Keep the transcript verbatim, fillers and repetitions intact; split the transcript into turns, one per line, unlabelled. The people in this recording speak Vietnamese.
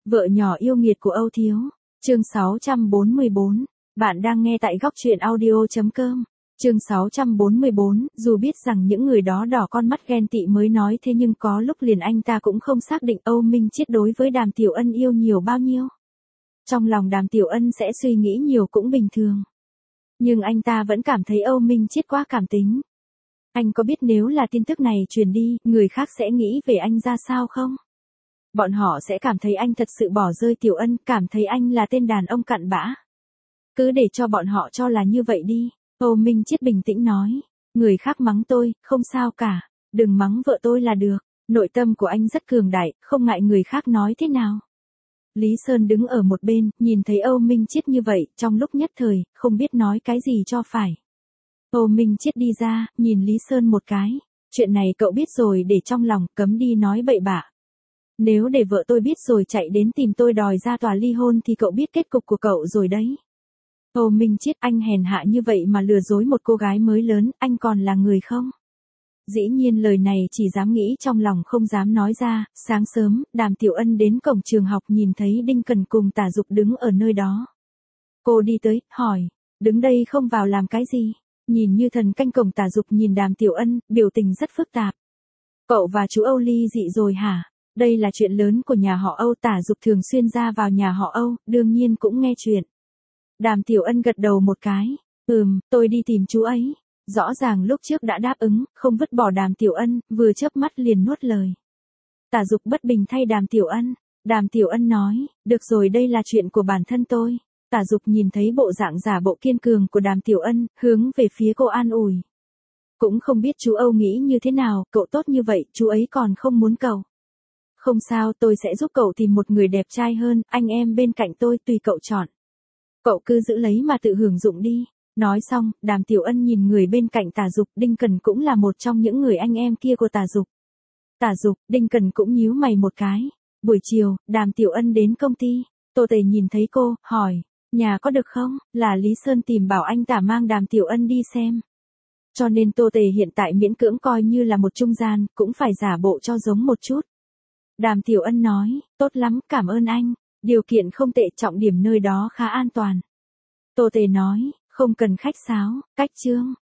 Vợ nhỏ yêu nghiệt của Âu Thiếu. Chương sáu trăm bốn mươi bốn. Bạn đang nghe tại góc truyện audio chấm com. Chương sáu trăm bốn mươi bốn, dù biết rằng những người đó đỏ con mắt ghen tị mới nói thế nhưng có lúc liền anh ta cũng không xác định Âu Minh Chiết đối với Đàm Tiểu Ân yêu nhiều bao nhiêu. Trong lòng Đàm Tiểu Ân sẽ suy nghĩ nhiều cũng bình thường. Nhưng anh ta vẫn cảm thấy Âu Minh Chiết quá cảm tính. Anh có biết nếu là tin tức này truyền đi, người khác sẽ nghĩ về anh ra sao không? Bọn họ sẽ cảm thấy anh thật sự bỏ rơi Tiểu Ân, cảm thấy anh là tên đàn ông cặn bã. Cứ để cho bọn họ cho là như vậy đi. Âu Minh Chiết bình tĩnh nói. Người khác mắng tôi, không sao cả. Đừng mắng vợ tôi là được. Nội tâm của anh rất cường đại, không ngại người khác nói thế nào. Lý Sơn đứng ở một bên, nhìn thấy Âu Minh Chiết như vậy, trong lúc nhất thời, không biết nói cái gì cho phải. Âu Minh Chiết đi ra, nhìn Lý Sơn một cái. Chuyện này cậu biết rồi, để trong lòng, cấm đi nói bậy bạ. Nếu để vợ tôi biết rồi chạy đến tìm tôi đòi ra tòa ly hôn thì cậu biết kết cục của cậu rồi đấy. Âu Minh Chiết, anh hèn hạ như vậy mà lừa dối một cô gái mới lớn, anh còn là người không? Dĩ nhiên lời này chỉ dám nghĩ trong lòng không dám nói ra. Sáng sớm, Đàm Tiểu Ân đến cổng trường học nhìn thấy Đinh Cần cùng Tả Dục đứng ở nơi đó. Cô đi tới, hỏi, đứng đây không vào làm cái gì? Nhìn như thần canh cổng Tả Dục nhìn Đàm Tiểu Ân, biểu tình rất phức tạp. Cậu và chú Âu ly dị rồi hả? Đây là chuyện lớn của nhà họ Âu. Tả Dục thường xuyên ra vào nhà họ Âu, đương nhiên cũng nghe chuyện. Đàm Tiểu Ân gật đầu một cái. Ừm, tôi đi tìm chú ấy. Rõ ràng lúc trước đã đáp ứng, không vứt bỏ Đàm Tiểu Ân, vừa chớp mắt liền nuốt lời. Tả Dục bất bình thay Đàm Tiểu Ân. Đàm Tiểu Ân nói, được rồi, đây là chuyện của bản thân tôi. Tả Dục nhìn thấy bộ dạng giả bộ kiên cường của Đàm Tiểu Ân, hướng về phía cô an ủi. Cũng không biết chú Âu nghĩ như thế nào, cậu tốt như vậy, chú ấy còn không muốn cậu. Không sao, tôi sẽ giúp cậu tìm một người đẹp trai hơn, anh em bên cạnh tôi tùy cậu chọn. Cậu cứ giữ lấy mà tự hưởng dụng đi. Nói xong, Đàm Tiểu Ân nhìn người bên cạnh Tả Dục, Đinh Cần cũng là một trong những người anh em kia của Tả Dục. Tả Dục, Đinh Cần cũng nhíu mày một cái. Buổi chiều, Đàm Tiểu Ân đến công ty. Tô Tề nhìn thấy cô, hỏi, nhà có được không? Là Lý Sơn tìm bảo anh Tả mang Đàm Tiểu Ân đi xem. Cho nên Tô Tề hiện tại miễn cưỡng coi như là một trung gian, cũng phải giả bộ cho giống một chút. Đàm Tiểu Ân nói, tốt lắm, cảm ơn anh. Điều kiện không tệ, trọng điểm nơi đó khá an toàn. Tô Tề nói, không cần khách sáo, cách chương.